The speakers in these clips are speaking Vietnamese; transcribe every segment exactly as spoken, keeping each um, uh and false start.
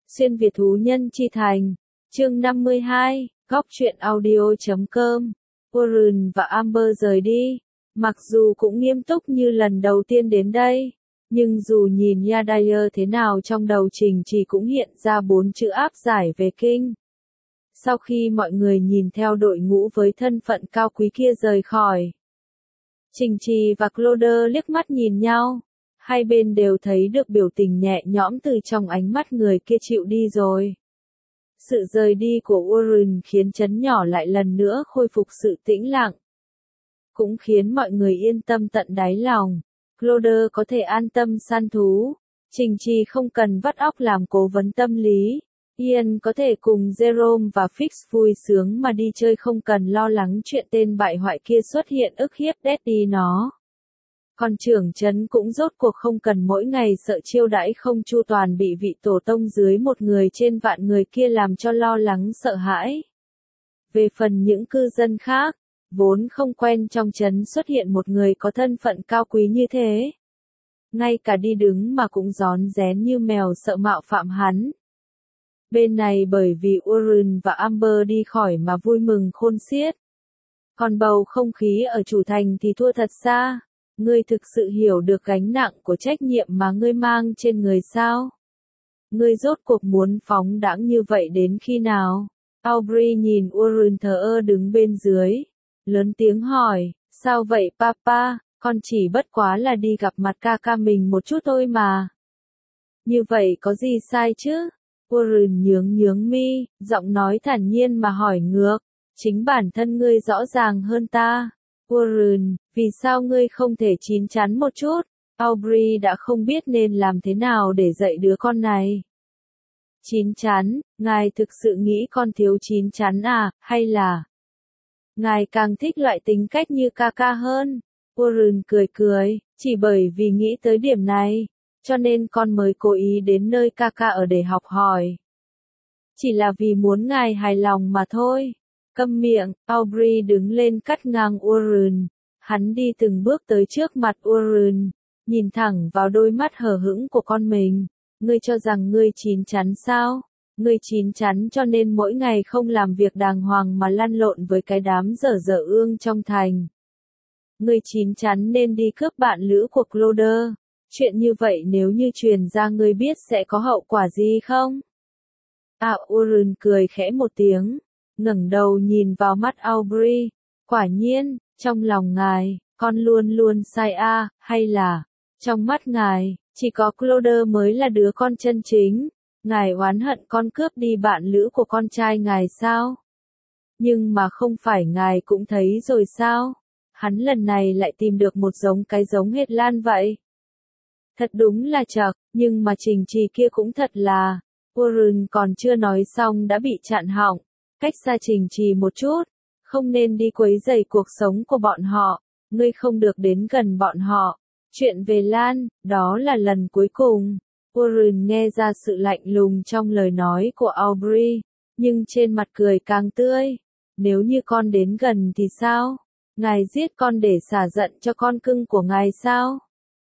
Xuyên Việt thú nhân chi thành. Chương năm mươi hai, góc truyện audio chấm com. Warren và Amber rời đi. Mặc dù cũng nghiêm túc như lần đầu tiên đến đây, nhưng dù nhìn Yadair thế nào trong đầu Trình Trì cũng hiện ra bốn chữ áp giải về kinh. Sau khi mọi người nhìn theo đội ngũ với thân phận cao quý kia rời khỏi, Trình Trì và Claude liếc mắt nhìn nhau. Hai bên đều thấy được biểu tình nhẹ nhõm từ trong ánh mắt người kia chịu đi rồi. Sự rời đi của Warren khiến trấn nhỏ lại lần nữa khôi phục sự tĩnh lặng. Cũng khiến mọi người yên tâm tận đáy lòng. Claude có thể an tâm săn thú. Trình Trì không cần vắt óc làm cố vấn tâm lý. Ian có thể cùng Jerome và Fix vui sướng mà đi chơi không cần lo lắng chuyện tên bại hoại kia xuất hiện ức hiếp Daddy nó. Còn trưởng trấn cũng rốt cuộc không cần mỗi ngày sợ chiêu đãi không chu toàn bị vị tổ tông dưới một người trên vạn người kia làm cho lo lắng sợ hãi. Về phần những cư dân khác, vốn không quen trong trấn xuất hiện một người có thân phận cao quý như thế. Ngay cả đi đứng mà cũng rón rén như mèo sợ mạo phạm hắn. Bên này bởi vì Warren và Amber đi khỏi mà vui mừng khôn xiết. Còn bầu không khí ở chủ thành thì thua thật xa. Ngươi thực sự hiểu được gánh nặng của trách nhiệm mà ngươi mang trên người sao? Ngươi rốt cuộc muốn phóng đãng như vậy đến khi nào? Aubrey nhìn Warren thờ ơ đứng bên dưới. Lớn tiếng hỏi, sao vậy papa, con chỉ bất quá là đi gặp mặt ca ca mình một chút thôi mà. Như vậy có gì sai chứ? Warren nhướng nhướng mi, giọng nói thản nhiên mà hỏi ngược. Chính bản thân ngươi rõ ràng hơn ta. Warren, vì sao ngươi không thể chín chắn một chút? Aubrey đã không biết nên làm thế nào để dạy đứa con này. Chín chắn, ngài thực sự nghĩ con thiếu chín chắn à, hay là ngài càng thích loại tính cách như ca ca hơn? Warren cười cười, chỉ bởi vì nghĩ tới điểm này, cho nên con mới cố ý đến nơi ca ca ở để học hỏi. Chỉ là vì muốn ngài hài lòng mà thôi. Câm miệng, Aubrey đứng lên cắt ngang Warren. Hắn đi từng bước tới trước mặt Warren, nhìn thẳng vào đôi mắt hờ hững của con mình. Ngươi cho rằng ngươi chín chắn sao? Ngươi chín chắn cho nên mỗi ngày không làm việc đàng hoàng mà lăn lộn với cái đám dở dở ương trong thành. Ngươi chín chắn nên đi cướp bạn lữ của Claude. Chuyện như vậy nếu như truyền ra ngươi biết sẽ có hậu quả gì không? À, Warren cười khẽ một tiếng, ngẩng đầu nhìn vào mắt Aubrey. Quả nhiên, trong lòng ngài, con luôn luôn sai a, à, hay là, trong mắt ngài, chỉ có Claude mới là đứa con chân chính. Ngài oán hận con cướp đi bạn lữ của con trai ngài sao? Nhưng mà không phải ngài cũng thấy rồi sao? Hắn lần này lại tìm được một giống cái giống hệt Lan vậy. Thật đúng là chật, nhưng mà Trình Trì kia cũng thật là. Warren còn chưa nói xong đã bị chặn họng. Cách xa Trình Trì một chút, không nên đi quấy rầy cuộc sống của bọn họ, ngươi không được đến gần bọn họ. Chuyện về Lan, đó là lần cuối cùng. Warren nghe ra sự lạnh lùng trong lời nói của Aubrey, nhưng trên mặt cười càng tươi. Nếu như con đến gần thì sao? Ngài giết con để xả giận cho con cưng của ngài sao?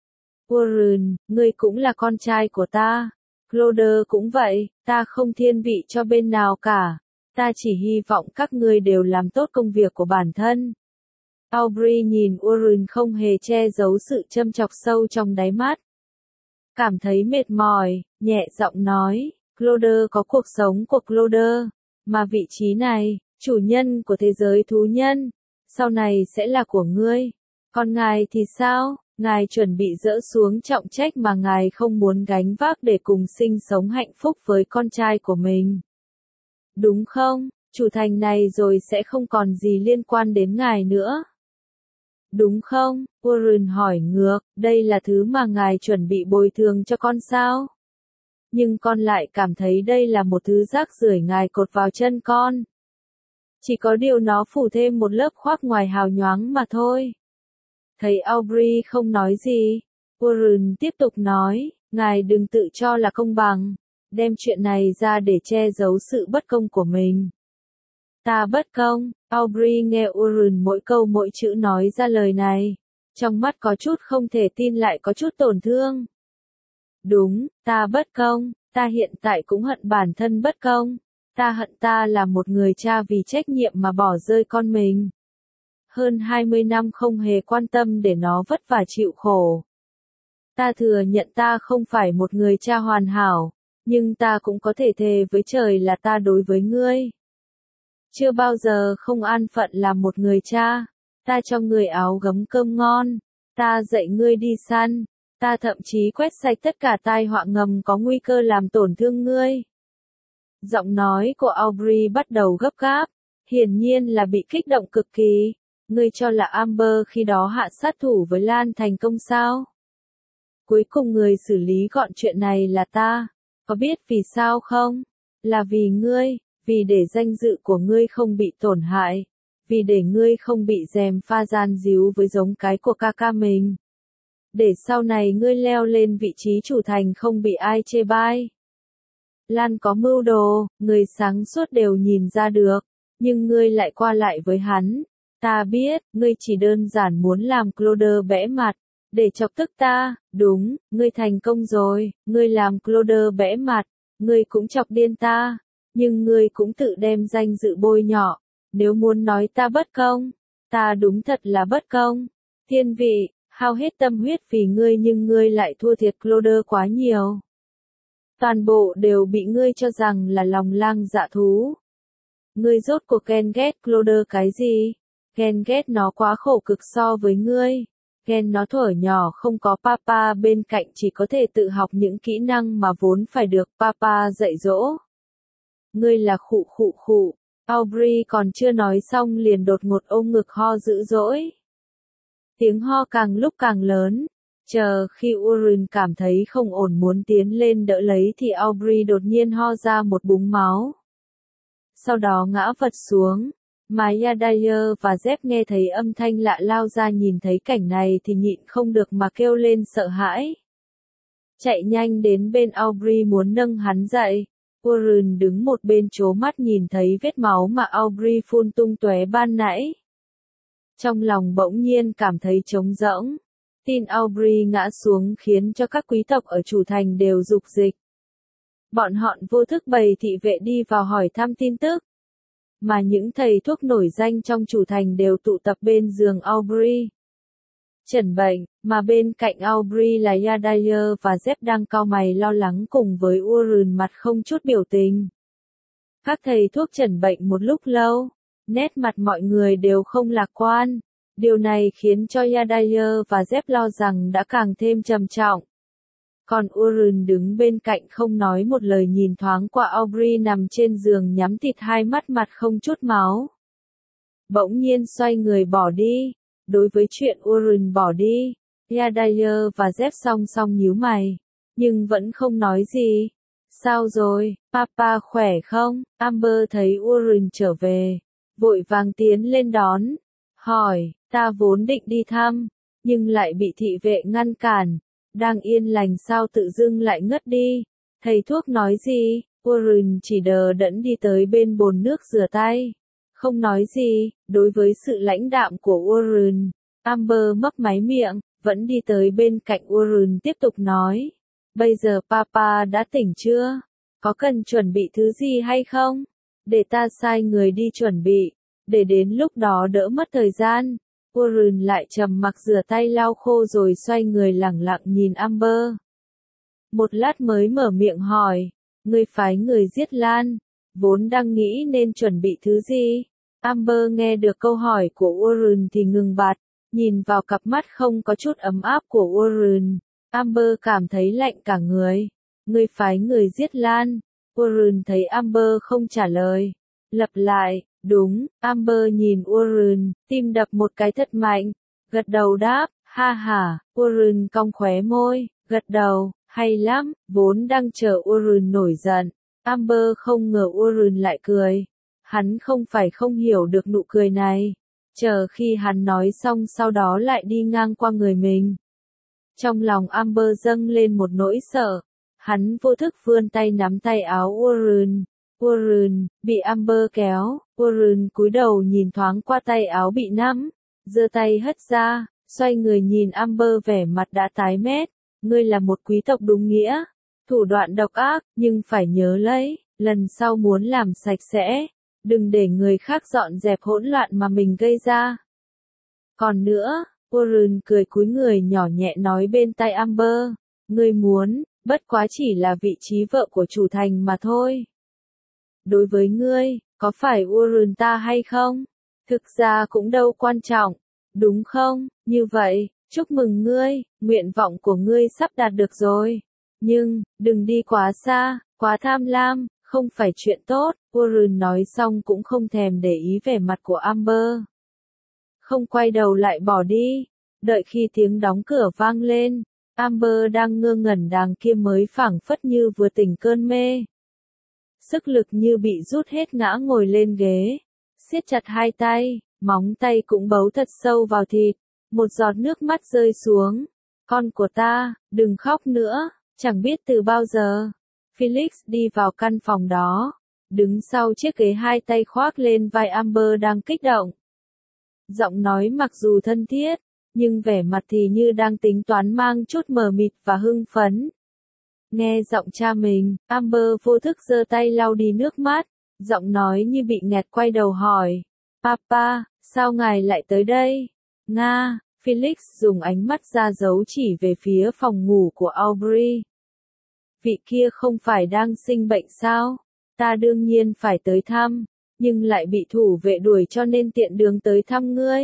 Warren, ngươi cũng là con trai của ta. Claude cũng vậy, ta không thiên vị cho bên nào cả. Ta chỉ hy vọng các ngươi đều làm tốt công việc của bản thân. Aubrey nhìn Warren không hề che giấu sự châm chọc sâu trong đáy mắt. Cảm thấy mệt mỏi, nhẹ giọng nói, Claude có cuộc sống của Claude, mà vị trí này, chủ nhân của thế giới thú nhân, sau này sẽ là của ngươi. Còn ngài thì sao? Ngài chuẩn bị dỡ xuống trọng trách mà ngài không muốn gánh vác để cùng sinh sống hạnh phúc với con trai của mình. Đúng không? Chủ thành này rồi sẽ không còn gì liên quan đến ngài nữa. Đúng không? Warren hỏi ngược, đây là thứ mà ngài chuẩn bị bồi thường cho con sao? Nhưng con lại cảm thấy đây là một thứ rác rưởi ngài cột vào chân con. Chỉ có điều nó phủ thêm một lớp khoác ngoài hào nhoáng mà thôi. Thấy Aubrey không nói gì, Warren tiếp tục nói, ngài đừng tự cho là công bằng, đem chuyện này ra để che giấu sự bất công của mình. Ta bất công, Aubrey nghe Warren mỗi câu mỗi chữ nói ra lời này, trong mắt có chút không thể tin lại có chút tổn thương. Đúng, ta bất công, Ta hiện tại cũng hận bản thân bất công. Ta hận ta là một người cha vì trách nhiệm mà bỏ rơi con mình. Hơn hai mươi năm không hề quan tâm để nó vất vả chịu khổ. Ta thừa nhận ta không phải một người cha hoàn hảo, nhưng ta cũng có thể thề với trời là ta đối với ngươi. Chưa bao giờ không an phận làm một người cha. Ta cho ngươi áo gấm cơm ngon. Ta dạy ngươi đi săn. Ta thậm chí quét sạch tất cả tai họa ngầm có nguy cơ làm tổn thương ngươi. Giọng nói của Aubrey bắt đầu gấp gáp, hiển nhiên là bị kích động cực kỳ. Ngươi cho là Amber khi đó hạ sát thủ với Lan thành công sao? Cuối cùng người xử lý gọn chuyện này là ta. Có biết vì sao không? Là vì ngươi, vì để danh dự của ngươi không bị tổn hại, vì để ngươi không bị gièm pha gian díu với giống cái của ca ca mình. Để sau này ngươi leo lên vị trí chủ thành không bị ai chê bai. Lan có mưu đồ, người sáng suốt đều nhìn ra được, nhưng ngươi lại qua lại với hắn. Ta biết, ngươi chỉ đơn giản muốn làm Claude bẽ mặt, để chọc tức ta. Đúng, ngươi thành công rồi, ngươi làm Claude bẽ mặt, ngươi cũng chọc điên ta, nhưng ngươi cũng tự đem danh dự bôi nhọ. Nếu muốn nói ta bất công, ta đúng thật là bất công. Thiên vị, hao hết tâm huyết vì ngươi nhưng ngươi lại thua thiệt Claude quá nhiều. Toàn bộ đều bị ngươi cho rằng là lòng lang dạ thú. Ngươi rốt cuộc ghen ghét Claude cái gì? Ghen ghét nó quá khổ cực so với ngươi. Ghen nó thuở nhỏ không có papa bên cạnh chỉ có thể tự học những kỹ năng mà vốn phải được papa dạy dỗ. Ngươi là khụ khụ khụ. Aubrey còn chưa nói xong liền đột ngột ôm ngực ho dữ dỗi. Tiếng ho càng lúc càng lớn. Chờ khi Warren cảm thấy không ổn muốn tiến lên đỡ lấy thì Aubrey đột nhiên ho ra một búng máu. Sau đó ngã vật xuống. Maya Dyer và Jeff nghe thấy âm thanh lạ lao ra nhìn thấy cảnh này thì nhịn không được mà kêu lên sợ hãi. Chạy nhanh đến bên Aubrey muốn nâng hắn dậy. Warren đứng một bên trố mắt nhìn thấy vết máu mà Aubrey phun tung tóe ban nãy. Trong lòng bỗng nhiên cảm thấy trống rỗng. Tin Aubrey ngã xuống khiến cho các quý tộc ở chủ thành đều rục dịch. Bọn họ vô thức bày thị vệ đi vào hỏi thăm tin tức. Mà những thầy thuốc nổi danh trong chủ thành đều tụ tập bên giường Aubrey. Chẩn bệnh, mà bên cạnh Aubrey là Yadair và Jeff đang cau mày lo lắng cùng với Warren mặt không chút biểu tình. Các thầy thuốc chẩn bệnh một lúc lâu, nét mặt mọi người đều không lạc quan. Điều này khiến cho Yadair và Jeff lo rằng đã càng thêm trầm trọng. Còn Warren đứng bên cạnh không nói một lời nhìn thoáng qua Aubrey nằm trên giường nhắm tịt hai mắt mặt không chút máu. Bỗng nhiên xoay người bỏ đi. Đối với chuyện Warren bỏ đi, Yadair và Jeff song song nhíu mày, nhưng vẫn không nói gì. Sao rồi, papa khỏe không? Amber thấy Warren trở về, vội vàng tiến lên đón, hỏi, ta vốn định đi thăm, nhưng lại bị thị vệ ngăn cản. Đang yên lành sao tự dưng lại ngất đi. Thầy thuốc nói gì? Warren chỉ đờ đẫn đi tới bên bồn nước rửa tay. Không nói gì, đối với sự lãnh đạm của Warren, Amber mấp máy miệng, vẫn đi tới bên cạnh Warren tiếp tục nói. Bây giờ papa đã tỉnh chưa? Có cần chuẩn bị thứ gì hay không? Để ta sai người đi chuẩn bị, để đến lúc đó đỡ mất thời gian. Warren lại trầm mặc rửa tay lau khô rồi xoay người lẳng lặng nhìn Amber. Một lát mới mở miệng hỏi, ngươi phái người giết Lan, vốn đang nghĩ nên chuẩn bị thứ gì? Amber nghe được câu hỏi của Warren thì ngừng bặt, nhìn vào cặp mắt không có chút ấm áp của Warren. Amber cảm thấy lạnh cả người. Ngươi phái người giết Lan. Warren thấy Amber không trả lời. Lặp lại, đúng. Amber nhìn Warren, tim đập một cái thật mạnh. Gật đầu đáp, ha ha. Warren cong khóe môi, gật đầu, hay lắm. Vốn đang chờ Warren nổi giận. Amber không ngờ Warren lại cười. Hắn không phải không hiểu được nụ cười này. Chờ khi hắn nói xong sau đó lại đi ngang qua người mình. Trong lòng Amber dâng lên một nỗi sợ. Hắn vô thức vươn tay nắm tay áo Warren. Warren, bị Amber kéo. Warren cúi đầu nhìn thoáng qua tay áo bị nắm. Giơ tay hất ra, xoay người nhìn Amber vẻ mặt đã tái mét. Ngươi là một quý tộc đúng nghĩa. Thủ đoạn độc ác, nhưng phải nhớ lấy, lần sau muốn làm sạch sẽ, đừng để người khác dọn dẹp hỗn loạn mà mình gây ra. Còn nữa, Warren cười cúi người nhỏ nhẹ nói bên tai Amber, ngươi muốn, bất quá chỉ là vị trí vợ của chủ thành mà thôi. Đối với ngươi, có phải Warren ta hay không? Thực ra cũng đâu quan trọng, đúng không? Như vậy, chúc mừng ngươi, nguyện vọng của ngươi sắp đạt được rồi. Nhưng, đừng đi quá xa, quá tham lam, không phải chuyện tốt. Warren nói xong cũng không thèm để ý vẻ mặt của Amber. Không quay đầu lại bỏ đi. Đợi khi tiếng đóng cửa vang lên, Amber đang ngơ ngẩn đàng kia mới phảng phất như vừa tỉnh cơn mê. Sức lực như bị rút hết ngã ngồi lên ghế, siết chặt hai tay, móng tay cũng bấu thật sâu vào thịt, một giọt nước mắt rơi xuống. Con của ta, đừng khóc nữa, chẳng biết từ bao giờ. Felix đi vào căn phòng đó, đứng sau chiếc ghế hai tay khoác lên vai Amber đang kích động. Giọng nói mặc dù thân thiết, nhưng vẻ mặt thì như đang tính toán mang chút mờ mịt và hưng phấn. Nghe giọng cha mình, Amber vô thức giơ tay lau đi nước mắt, giọng nói như bị nghẹt quay đầu hỏi. Papa, sao ngài lại tới đây? Nga, Felix dùng ánh mắt ra dấu chỉ về phía phòng ngủ của Aubrey. Vị kia không phải đang sinh bệnh sao? Ta đương nhiên phải tới thăm, nhưng lại bị thủ vệ đuổi cho nên tiện đường tới thăm ngươi.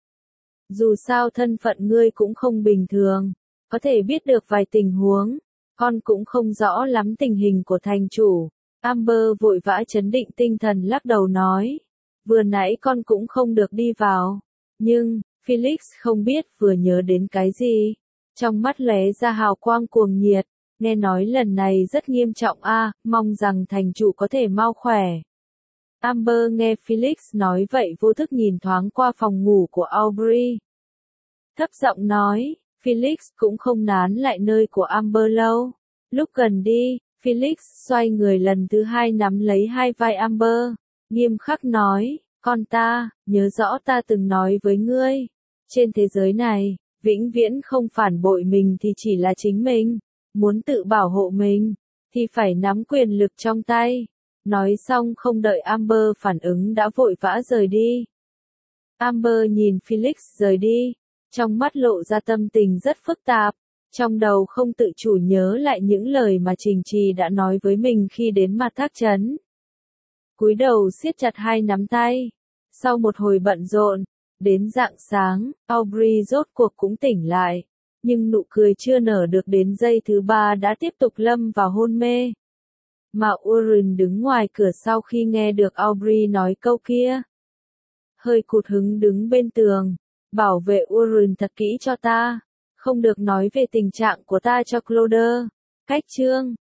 Dù sao thân phận ngươi cũng không bình thường, có thể biết được vài tình huống, con cũng không rõ lắm tình hình của thành chủ. Amber vội vã trấn định tinh thần lắc đầu nói, vừa nãy con cũng không được đi vào, nhưng, Felix không biết vừa nhớ đến cái gì, trong mắt lóe ra hào quang cuồng nhiệt, nghe nói lần này rất nghiêm trọng a, mong rằng thành chủ có thể mau khỏe. Amber nghe Felix nói vậy vô thức nhìn thoáng qua phòng ngủ của Aubrey. Thấp giọng nói, Felix cũng không nán lại nơi của Amber lâu. Lúc gần đi, Felix xoay người lần thứ hai nắm lấy hai vai Amber, nghiêm khắc nói, con ta, nhớ rõ ta từng nói với ngươi, trên thế giới này, vĩnh viễn không phản bội mình thì chỉ là chính mình, muốn tự bảo hộ mình, thì phải nắm quyền lực trong tay. Nói xong không đợi Amber phản ứng đã vội vã rời đi. Amber nhìn Felix rời đi, trong mắt lộ ra tâm tình rất phức tạp, trong đầu không tự chủ nhớ lại những lời mà Trình Trì đã nói với mình khi đến mặt thác trấn. Cúi đầu siết chặt hai nắm tay, sau một hồi bận rộn, đến rạng sáng, Aubrey rốt cuộc cũng tỉnh lại, nhưng nụ cười chưa nở được đến giây thứ ba đã tiếp tục lâm vào hôn mê. Mà Warren đứng ngoài cửa sau khi nghe được Aubrey nói câu kia. Hơi cụt hứng đứng bên tường, bảo vệ Warren thật kỹ cho ta, không được nói về tình trạng của ta cho Cloder. Cách chương